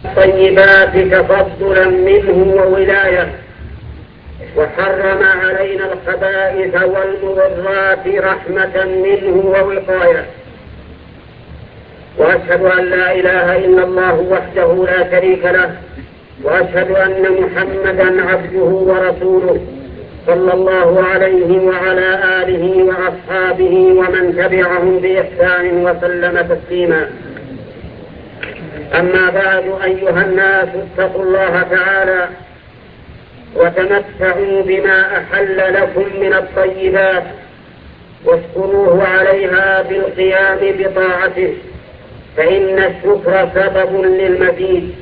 الطيبات تفضلا منه وولاية، وحرم علينا الخبائث والمضرات رحمة منه ووقاية. وأشهد أن لا إله إلا الله وحده لا شريك له، وأشهد أن محمدا عبده ورسوله صلى الله عليه وعلى آله وأصحابه ومن تبعهم بإحسان وسلم تسليما. أما بعد، أيها الناس، اتقوا الله تعالى وتمتعوا بما أحل لكم من الطيبات، واشكروه عليها بالقيام بطاعته، فإن الشكر سبب للمزيد.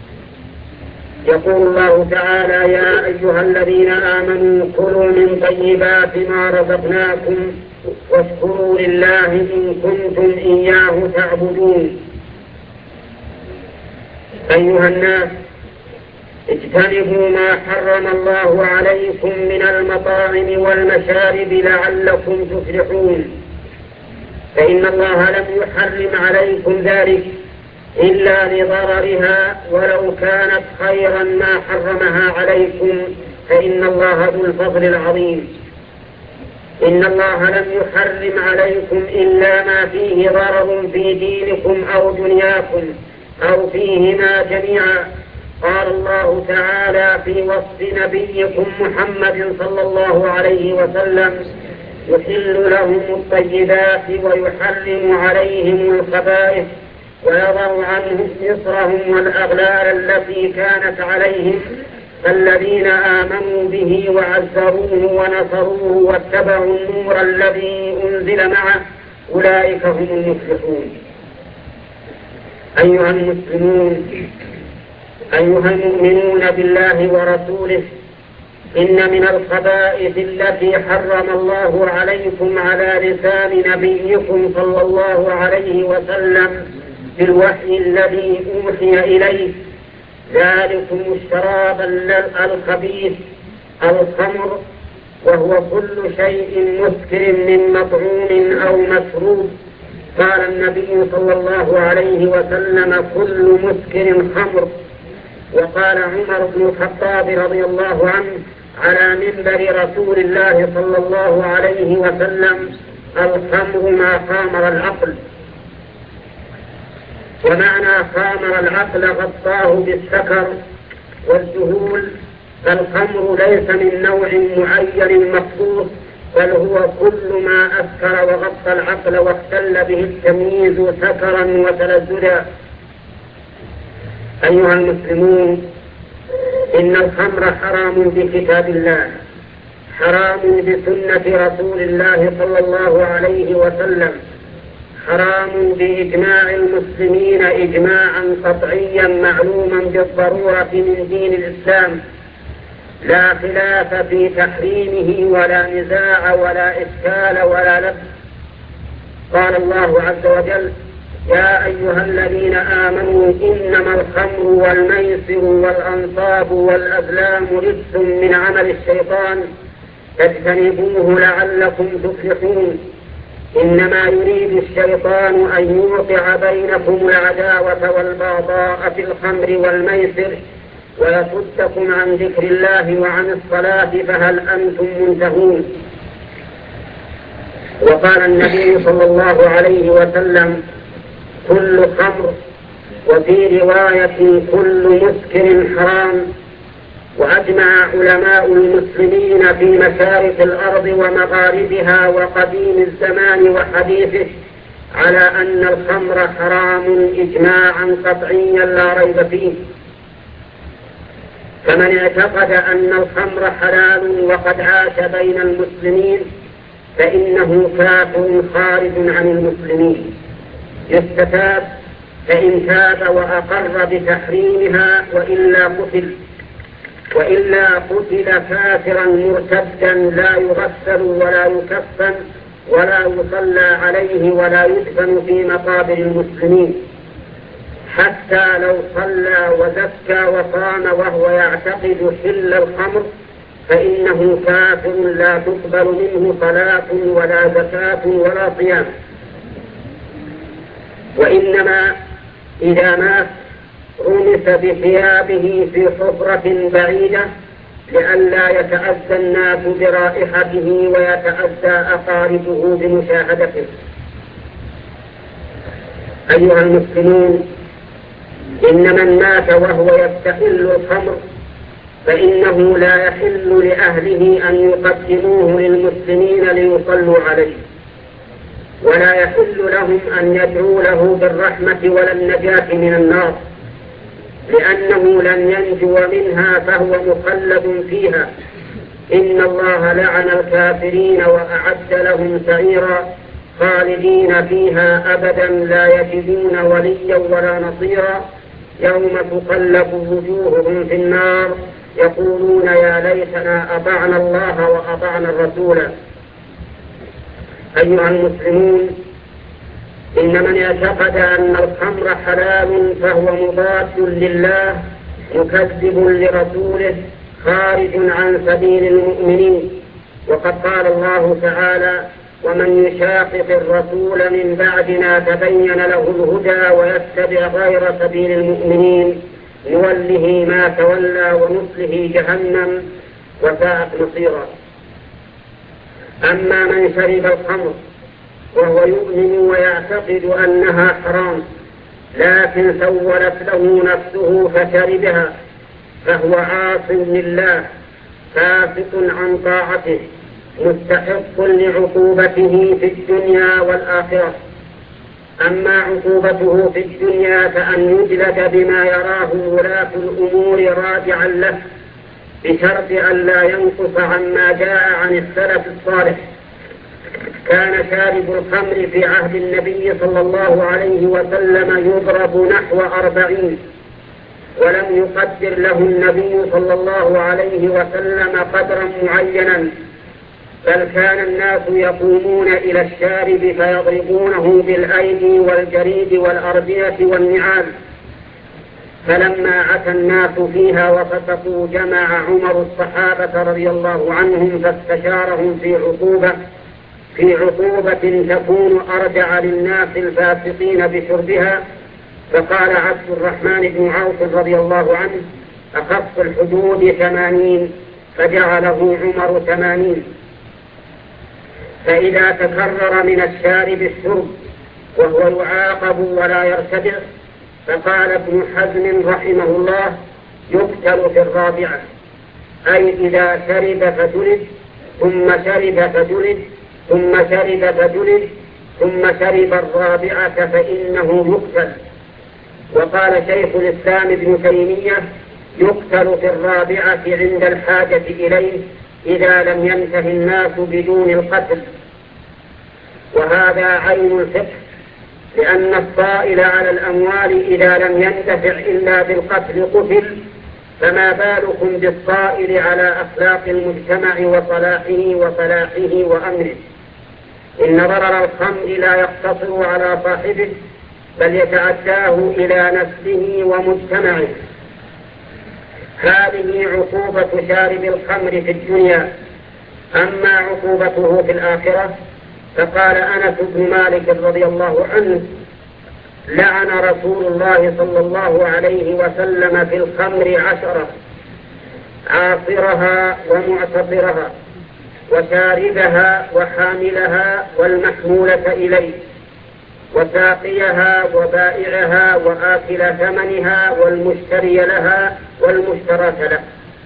يقول الله تعالى: يا أيها الذين آمنوا كلوا من طيبات ما رزقناكم واشكروا لله إن كنتم إياه تعبدون. أيها الناس، اجتنبوا ما حرم الله عليكم من المطاعم والمشارب لعلكم تفلحون، فإن الله لم يحرم عليكم ذلك إلا لضررها، ولو كانت خيرا ما حرمها عليكم، فإن الله ذو الفضل العظيم. إن الله لم يحرم عليكم إلا ما فيه ضرر في دينكم أو دنياكم أو فيهما جميعا. قال الله تعالى في وصف نبيكم محمد صلى الله عليه وسلم: يحل لهم الطيبات ويحرم عليهم الخبائث ويضع عنهم إصرهم والأغلال التي كانت عليهم، فالذين آمنوا به وعزروه ونصروه واتبعوا النور الذي أنزل معه أولئك هم المفلحون. أيها المسلمون، أيها المؤمنون بالله ورسوله، إن من الخبائث التي حرم الله عليكم على لسان نبيكم صلى الله عليه وسلم بالوحي الذي أوحي إليه ذلكم الشراب الخبيث الخمر، وهو كل شيء مسكر من مطعوم أو مشروب. قال النبي صلى الله عليه وسلم: كل مسكر خمر. وقال عمر بن الخطاب رضي الله عنه على منبر رسول الله صلى الله عليه وسلم: الخمر ما خامر العقل. ومعنى خامر العقل غطاه بالسكر والذهول، فالخمر ليس من نوع معين مخصوص، بل هو كل ما أسكر وغطى العقل واختل به التمييز سكرا وتلذذا. أيها المسلمون، إن الخمر حرام بكتاب الله، حرام بسنة رسول الله صلى الله عليه وسلم، حرام بإجماع المسلمين إجماعا قطعيا معلوما بالضرورة من دين الإسلام، لا خلاف في تحريمه ولا نزاع ولا إشكال ولا لبس. قال الله عز وجل: يا أيها الذين آمنوا إنما الخمر والميسر والأنصاب والأزلام رجس من عمل الشيطان فاجتنبوه لعلكم تفلحون. إنما يريد الشيطان أن يوقع بينكم العداوة والبغضاء في الخمر والميسر ويصدكم عن ذكر الله وعن الصلاة، فهل أنتم منتهون؟ وقال النبي صلى الله عليه وسلم: كل خمر، وفي رواية كل مسكر حرام. وأجمع علماء المسلمين في مشارق الأرض ومغاربها وقديم الزمان وحديثه على أن الخمر حرام إجماعا قطعيا لا ريب فيه. فمن اعتقد أن الخمر حلال وقد عاش بين المسلمين فإنه كافر خارج عن المسلمين، يستتاب، فإن تاب وأقر بتحريمها، وإلا قتل كافرا مرتدا لا يغسل ولا يكفن ولا يصلى عليه ولا يدفن في مقابر المسلمين، حتى لو صلى وزكى وصام وهو يعتقد حل الخمر فإنه كافر لا تقبل منه صلاة ولا زكاة ولا صيام. وإنما إذا مات رمي ينغمس بثيابه في حفرة بعيدة لئلا يتأذى الناس برائحته ويتأذى أقاربه بمشاهدته. أيها المسلمون، إن من مات وهو يستحل الخمر فإنه لا يحل لأهله أن يقدموه للمسلمين ليصلوا عليه، ولا يحل لهم أن يدعوا له بالرحمة ولا النجاة من النار، لأنه لن ينجو منها فهو مخلد فيها. إن الله لعن الكافرين وأعد لهم سعيرا خالدين فيها أبدا لا يجدون وليا ولا نصيرا يوم تقلب وجوههم في النار يقولون يا ليتنا أطعنا الله وأطعنا الرسول. أيها المسلمون، إن من اعتقد أن الخمر حلال فهو مضاد لله مكذب لرسوله خارج عن سبيل المؤمنين. وقد قال الله تعالى: ومن يشاقق الرسول من بعد ما تبين له الهدى ويتبع غير سبيل المؤمنين نوله ما تولى ونصله جهنم وساءت مصيرا. أما من شرب الخمر وهو يؤمن ويعتقد أنها حرام لكن سولت له نفسه فشربها فهو عاص لله فاسق عن طاعته مستحق لعقوبته في الدنيا والآخرة. أما عقوبته في الدنيا فأن يجلد بما يراه ولاة الأمور راجعا له بشرط أن لا ينقص عما جاء عن السلف الصالح. كان شارب الخمر في عهد النبي صلى الله عليه وسلم يضرب نحو 40 ولم يقدر له النبي صلى الله عليه وسلم قدرا معينا، بل كان الناس يقومون إلى الشارب فيضربونه بالأيدي والجريد والأردية والنعال. فلما عتى الناس فيها وفسقوا جمع عمر الصحابة رضي الله عنهم فاستشارهم في عقوبة تكون أرجع للناس الفاسقين بشربها. فقال عبد الرحمن بن عوف رضي الله عنه: أخف الحدود 80، فجعله عمر 80. فإذا تكرر من الشارب الشرب وهو يعاقب ولا يرتدع، فقال ابن حزم رحمه الله: يقتل في 4، أي إذا شرب فجلد ثم شرب فجلد ثم شرب فجلد ثم شرب 4 فإنه يقتل. وقال شيخ الإسلام ابن تيمية: يقتل في 4 عند الحاجة إليه إذا لم ينته الناس بدون القتل. وهذا عين الفقه، لأن الطائل على الأموال إذا لم ينتفع إلا بالقتل قتل، فما بالكم بالطائل على أخلاق المجتمع وصلاحه وأمره. إن ضرر الخمر لا يقتصر على صاحبه بل يتعداه إلى نفسه ومجتمعه. هذه عقوبة شارب الخمر في الدنيا. أما عقوبته في الآخرة فقال أنس بن مالك رضي الله عنه: لعن رسول الله صلى الله عليه وسلم في الخمر 10: عاصرها ومعتصرها وشاربها وحاملها والمحمولة إليه وساقيها وبائعها وآكل ثمنها والمشتري لها والمشترى له.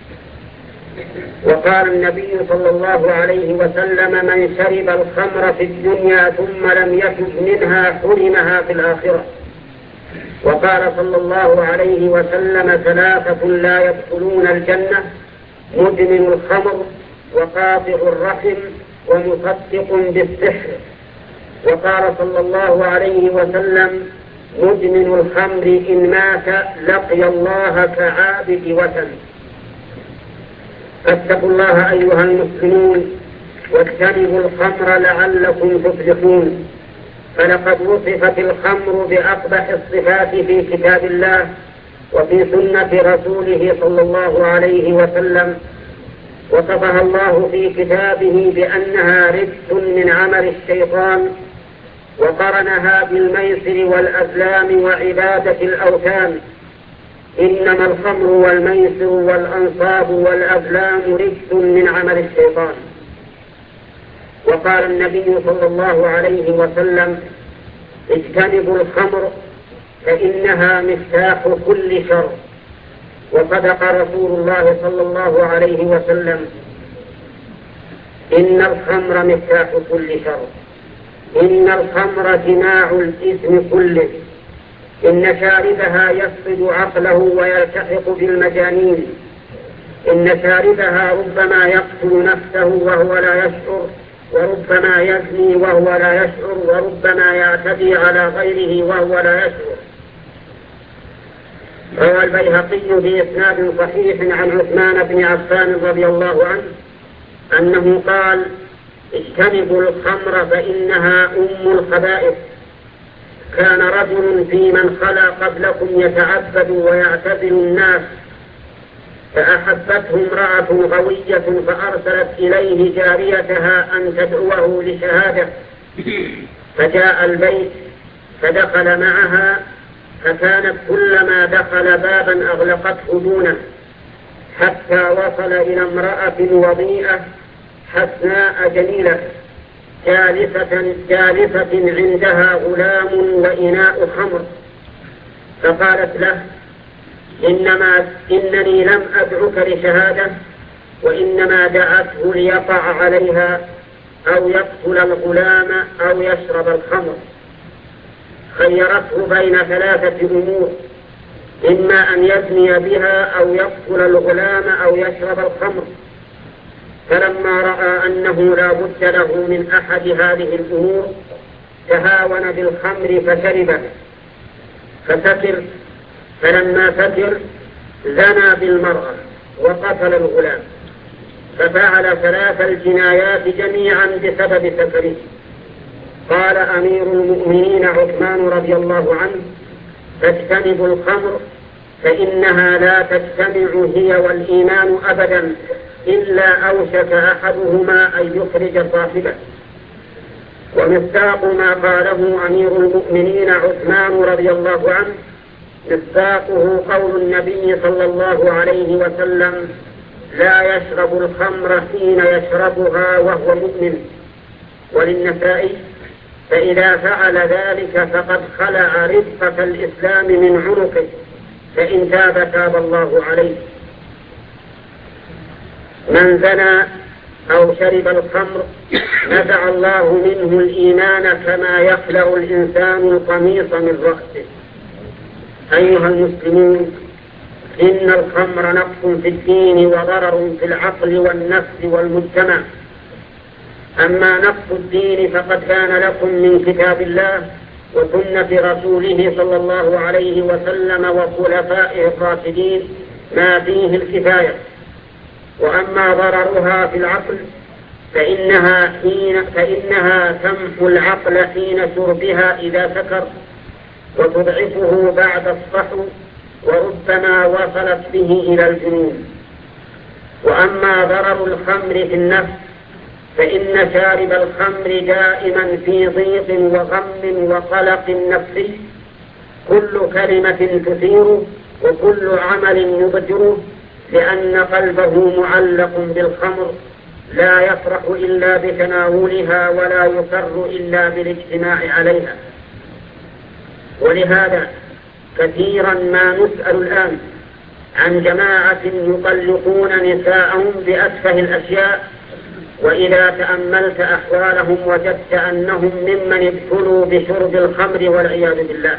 وقال النبي صلى الله عليه وسلم: من شرب الخمر في الدنيا ثم لم يتب منها حرمها في الآخرة. وقال صلى الله عليه وسلم: 3 لا يدخلون الجنة: مدمن الخمر وقاطع الرحم ومصدق بالسحر. وقال صلى الله عليه وسلم: مدمن الخمر إن مات لقي الله كعابد وثن. فاتقوا الله أيها المسلمون واجتنبوا الخمر لعلكم تفلحون. فلقد وصفت الخمر بأقبح الصفات في كتاب الله وفي سنة رسوله صلى الله عليه وسلم. وصفها الله في كتابه بأنها رجس من عمل الشيطان، وقرنها بالميسر والأزلام وعبادة الأوثان. إنما الخمر والميسر والأنصاب والأزلام رجس من عمل الشيطان. وقال النبي صلى الله عليه وسلم: اجتنبوا الخمر فإنها مفتاح كل شر. وصدق رسول الله صلى الله عليه وسلم: إن الخمر مفتاح كل شر، إن الخمر جماع الإثم كله، إن شاربها يفقد عقله ويلتحق بالمجانين، إن شاربها ربما يقتل نفسه وهو لا يشعر، وربما يزني وهو لا يشعر، وربما يعتدي على غيره وهو لا يشعر. روى البيهقي بإسناد صحيح عن عثمان بن عفان رضي الله عنه أنه قال: اجتنبوا الخمر فإنها أم الخبائث. كان رجل في من خلا قبلكم يتعبد ويعتزل الناس، فأحبته امرأة غوية فأرسلت إليه جاريتها أن تدعوه لشهادة، فجاء البيت فدخل معها، فكانت كلما دخل بابا أغلقته دونه، حتى وصل إلى امرأة وضيئة حسناء جميلة جالسة عندها غلام وإناء خمر، فقالت له: إنني لم أدعك لشهادة، وإنما دعته ليقع عليها أو يقتل الغلام أو يشرب الخمر. خيرته بين ثلاثة أمور: إما أن يزني بها أو يقتل الغلام أو يشرب الخمر. فلما رأى أنه لا بد له من أحد هذه الأمور تهاون بالخمر فشربه فسكر، فلما سكر زنى بالمرأة وقتل الغلام، ففعل 3 الجنايات جميعا بسبب سكره. قال أمير المؤمنين عثمان رضي الله عنه: فاجتنبوا الخمر فإنها لا تجتمع هي والإيمان أبدا، إلا أوشك أحدهما أن يخرج صاحبه. ومصداق ما قاله أمير المؤمنين عثمان رضي الله عنه مصداقه قول النبي صلى الله عليه وسلم: لا يشرب الخمر حين يشربها وهو مؤمن. وللنسائي: فإذا فعل ذلك فقد خلع رفقة الإسلام من عنقه، فإن تاب تاب الله عليه. من زنى أو شرب الخمر نزع الله منه الإيمان كما يخلع الإنسان القميص من رأسه. أيها المسلمون، إن الخمر نقص في الدين وضرر في العقل والنفس والمجتمع. أما نقص الدين فقد كان لكم من كتاب الله وسنة رسوله صلى الله عليه وسلم وخلفائه الراشدين ما فيه الكفاية. وأما ضررها في العقل فإنها تمحو العقل حين شربها إذا سكر، وتضعفه بعد الصحو، وربما وصلت به إلى الجنون. وأما ضرر الخمر في النفس فإن شارب الخمر دائما في ضيق وغم وقلق نفسي، كل كلمة تثيره وكل عمل يبدره، لأن قلبه معلق بالخمر، لا يفرح إلا بتناولها ولا يسر إلا بالاجتماع عليها. ولهذا كثيرا ما نسأل الآن عن جماعة يطلقون نساءهم بأسفه الأشياء، وإذا تأملت أحوالهم وجدت أنهم ممن ابتلوا بشرب الخمر والعياذ بالله.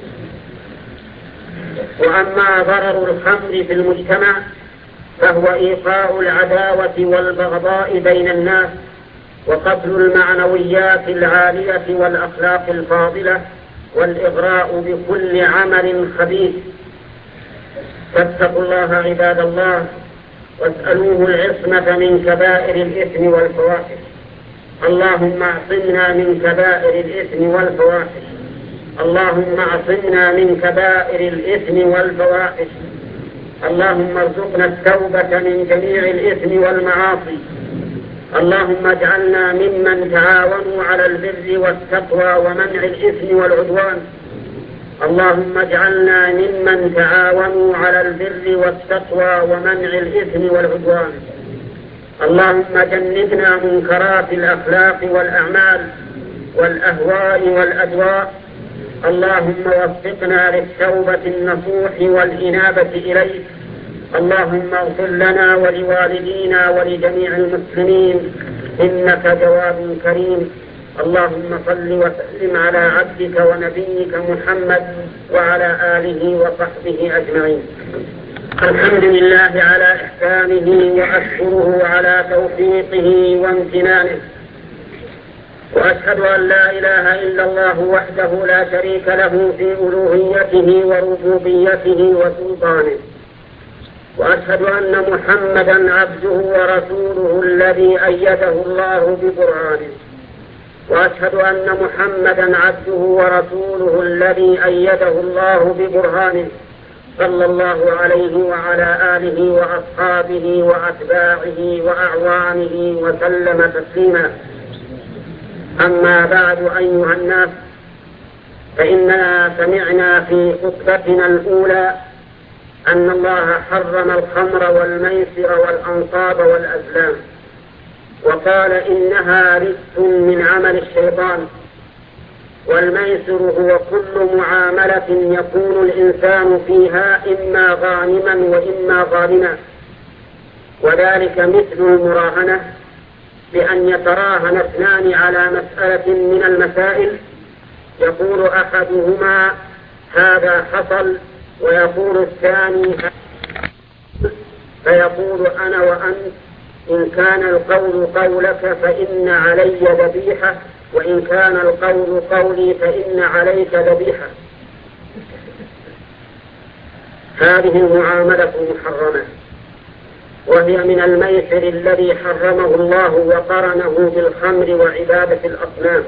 وأما ضرر الخمر في المجتمع فهو إيقاع العداوة والبغضاء بين الناس، وقتل المعنويات العالية والأخلاق الفاضلة، والإغراء بكل عمل خبيث. فاتقوا الله عباد الله، واسألوه العصمة من كبائر الإثم والفواحش. اللهم اعصمنا من كبائر الإثم والفواحش، اللهم اعصمنا من كبائر الإثم والفواحش. اللهم ارزقنا التوبة من جميع الإثم والمعاصي. اللهم اجعلنا ممن تعاونوا على البر والتقوى ومنع الإثم والعدوان. اللهم اجعلنا ممن تعاونوا على البر والتقوى ومنع الإثم والعدوان. اللهم جنبنا منكرات الأخلاق والأعمال والأهواء والأدواء. اللهم وفقنا للتوبة النصوح والإنابة إليك. اللهم اغفر لنا ولوالدينا ولجميع المسلمين إنك جواد كريم. اللهم صل وسلم على عبدك ونبيك محمد وعلى آله وصحبه أجمعين. الحمد لله على إحسانه وأشكره على توفيقه وامتنانه، وأشهد أن لا إله إلا الله وحده لا شريك له في ألوهيته وربوبيته وسلطانه، وأشهد أن محمدا عبده ورسوله الذي أيده الله بقرآنه، وأشهد أن محمدا عبده ورسوله الذي أيده الله ببرهانه صلى الله عليه وعلى آله وأصحابه وأتباعه وأعوانه وسلم تسليما. أما بعد أيها الناس، فإننا سمعنا في خطبتنا الأولى أن الله حرم الخمر والميسر والأنصاب والأزلام، وقال إنها رجس من عمل الشيطان. والميسر هو كل معاملة يكون الإنسان فيها إما غانما وإما ظالما، وذلك مثل المراهنة، بأن يتراهن اثنان على مسألة من المسائل، يقول أحدهما هذا حصل ويقول الثاني، فيقول أنا وأنت إن كان القول قولك فإن علي ذبيحة، وإن كان القول قولي فإن عليك ذبيحة. هذه المعاملة محرمة، وهي من الميسر الذي حرمه الله وقرنه بالخمر وعبادة الأصنام،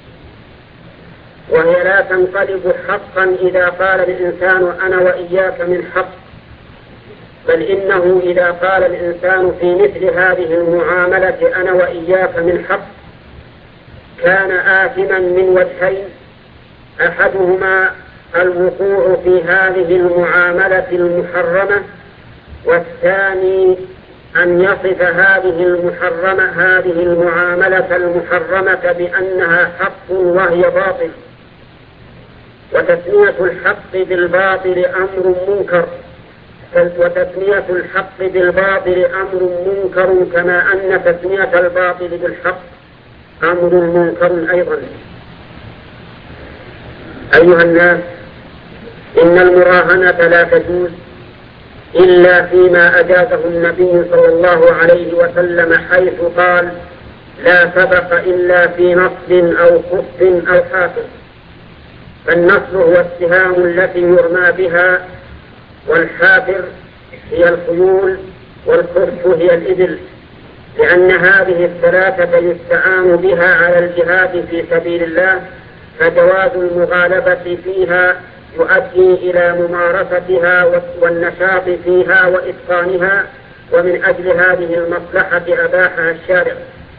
وهي لا تنقلب حقا إذا قال الإنسان أنا وإياك من حق، بل إنه إذا قال الإنسان في مثل هذه المعاملة أنا وإياك من حق كان آثما من وجهين: أحدهما الوقوع في هذه المعاملة المحرمة، والثاني أن يصف هذه المعاملة المحرمة بأنها حق وهي باطل. وتسمية الحق بالباطل أمر منكر، كما أن تسمية الباطل بالحق أمر منكر أيضا. أيها الناس، إن المراهنة لا تجوز إلا فيما أجازه النبي صلى الله عليه وسلم، حيث قال: لا سبق إلا في نصب أو خف أو حافظ. فالنصب هو السهام التي يرمى بها، والحافر هي الخيول، والخف هي الإبل، لأن هذه الثلاثة يستعان بها على الجهاد في سبيل الله، فجواز المغالبة فيها يؤدي إلى ممارستها والنشاط فيها وإتقانها، ومن أجل هذه المصلحة أباحها الشارع.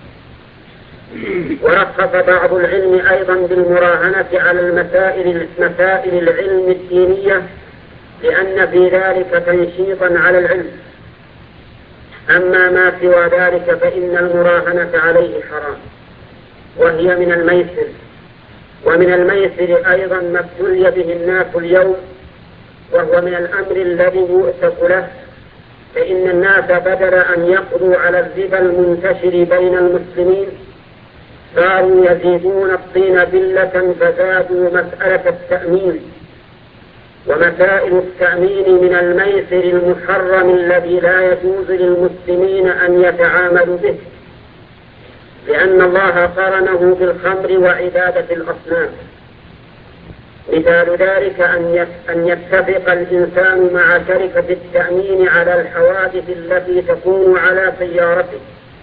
ورخص بعض العلم أيضا بالمراهنة على مسائل العلم الدينية، لأن في ذلك تنشيطا على العلم. أما ما سوى ذلك فإن المراهنة عليه حرام، وهي من الميسر. ومن الميسر أيضا ما ابتلي به الناس اليوم، وهو من الأمر الذي يؤسف له، فإن الناس بدل أن يقضوا على الربا المنتشر بين المسلمين صاروا يزيدون الطين بلة، فزادوا مسألة التأمين. ومسائل التأمين من الميسر المحرم الذي لا يجوز للمسلمين أن يتعاملوا به، لأن الله قرنه بالخمر وعبادة الأصنام. مثال ذلك أن يتفق الإنسان مع شركة التأمين على الحوادث التي تكون على سيارته،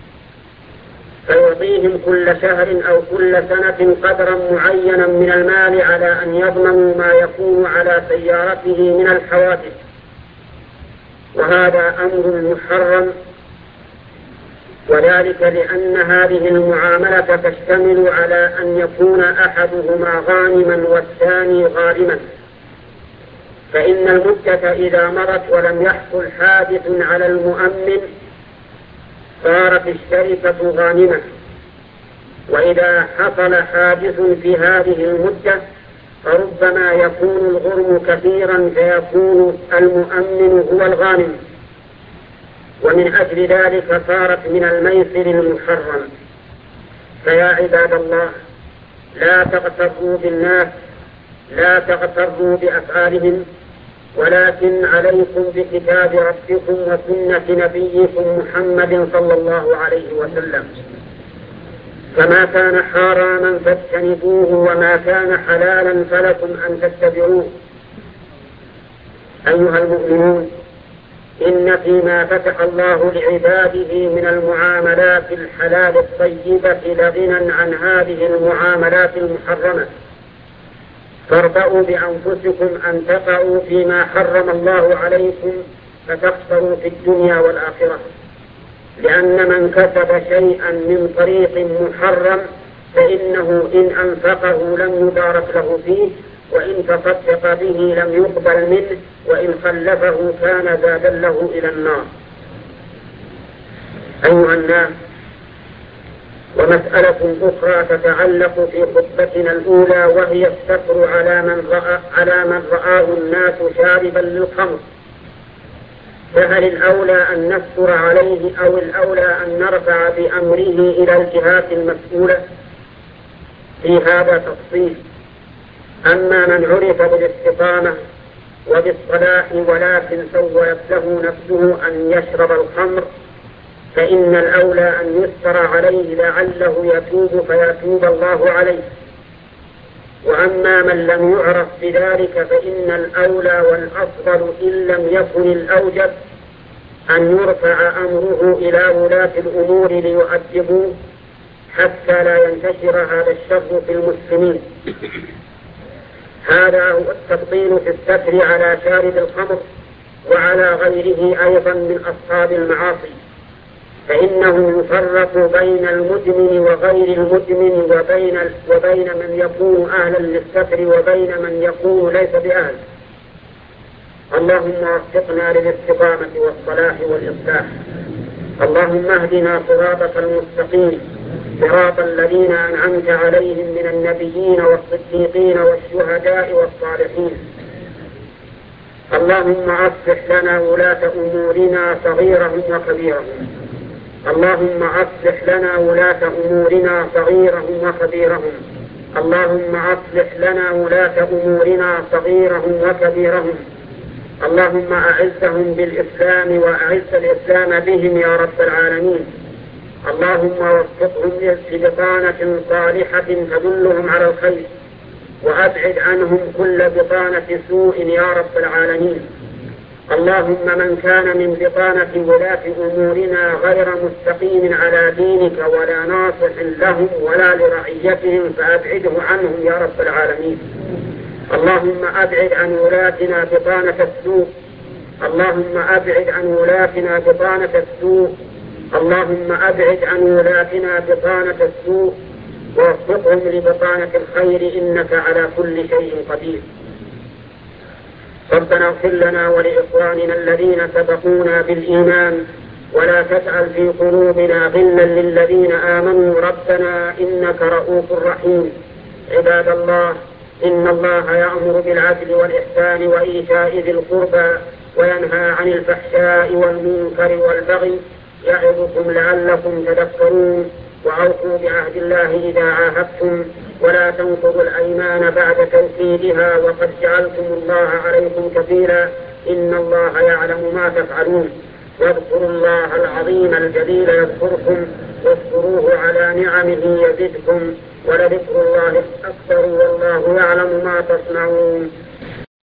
فيعطيهم كل شهر أو كل سنة قدرا معينا من المال على أن يضمنوا ما يكون على سيارته من الحوادث، وهذا أمر محرم، وذلك لأن هذه المعاملة تشتمل على أن يكون أحدهما غانما والثاني غارما، فإن المدة إذا مرت ولم يحصل حادث على المؤمن صارت الشركة غانمة، وإذا حصل حادث في هذه المدة فربما يكون الغرم كثيرا فيكون المؤمن هو الغانم، ومن أجل ذلك صارت من الميسر المحرم. فيا عباد الله، لا تغتروا بالناس، لا تغتروا بأفعالهم، ولكن عليكم بكتاب ربكم وسنة نبيكم محمد صلى الله عليه وسلم، فما كان حراما فاجتنبوه وما كان حلالا فلكم أن تتبعوه. أيها المؤمنون، إن فيما فتح الله لعباده من المعاملات الحلال الطيبة لغنى عن هذه المعاملات المحرمة، فاربأوا بأنفسكم أن تقعوا فيما حرم الله عليكم فتخسروا في الدنيا والآخرة، لأن من كسب شيئا من طريق محرم فإنه إن أنفقه لم يبارك له فيه، وإن تصدق به لم يقبل منه، وإن خلفه كان زادا له إلى النار. أيها الناس، ومسألة أخرى تتعلق في خطبتنا الأولى، وهي الستر على من رآه الناس شاربا للخمر، فهل الأولى أن نستر عليه أو الأولى أن نرفع بأمره إلى الجهات المسؤولة؟ في هذا تفصيل. أما من عرف بالاستقامة وبالصلاح ولكن سولت له نفسه أن يشرب الخمر فإن الأولى أن يستر عليه لعله يتوب فيتوب الله عليه. وأما من لم يعرف بذلك فإن الأولى والأفضل إن لم يكن الأوجب أن يرفع أمره إلى ولاة الأمور ليؤدبوه حتى لا ينتشر هذا الشر في المسلمين. هذا هو التفضيل في الستر على شارب الخمر وعلى غيره أيضا من أصحاب المعاصي، فإنه يفرق بين المدمن وغير المدمن وبين من يكون أهلا للستر وبين من يكون ليس بأهل. اللهم وفقنا للاستقامة والصلاح والإصلاح. اللهم اهدنا صراطك المستقيم، صراط الذين أنعمت عليهم من النبيين والصديقين والشهداء والصالحين. اللهم أصلح لنا ولاة أمورنا صغيرهم وكبيرهم. اللهم أصلح لنا ولاة أمورنا صغيرهم وكبيرهم. اللهم أصلح لنا ولاة أمورنا صغيرهم وكبيرهم. اللهم أعزهم بالإسلام وأعز الإسلام بهم يا رب العالمين. اللهم وفقهم لبطانة صالحة تدلهم على الخير، وأبعد عنهم كل بطانة سوء يا رب العالمين. اللهم من كان من بطانة ولاة أمورنا غير مستقيم على دينك ولا ناصح لهم ولا لرعيتهم فأبعده عنهم يا رب العالمين. اللهم أبعد عن ولاتنا بطانة السوء. اللهم أبعد عن ولاتنا بطانة السوء. اللهم أبعد عن ولاتنا بطانة السوء ووفقهم لبطانة الخير إنك على كل شيء قدير. ربنا اغفر لنا ولإخواننا الذين سبقونا بالإيمان ولا تجعل في قلوبنا غلا للذين آمنوا ربنا إنك رؤوف رحيم. عباد الله، إن الله يأمر بالعدل والإحسان وإيتاء ذي القربى وينهى عن الفحشاء والمنكر والبغي يعظكم لعلكم تذكرون. وأوفوا بعهد الله إذا عاهدتم ولا تنقضوا الأيمان بعد توكيدها وقد جعلتم الله عليكم كفيلا إن الله يعلم ما تفعلون. واذكروا الله العظيم الجليل يذكركم واذكروه على نعمه يزدكم ولذكر الله أكبر والله يعلم ما تصنعون.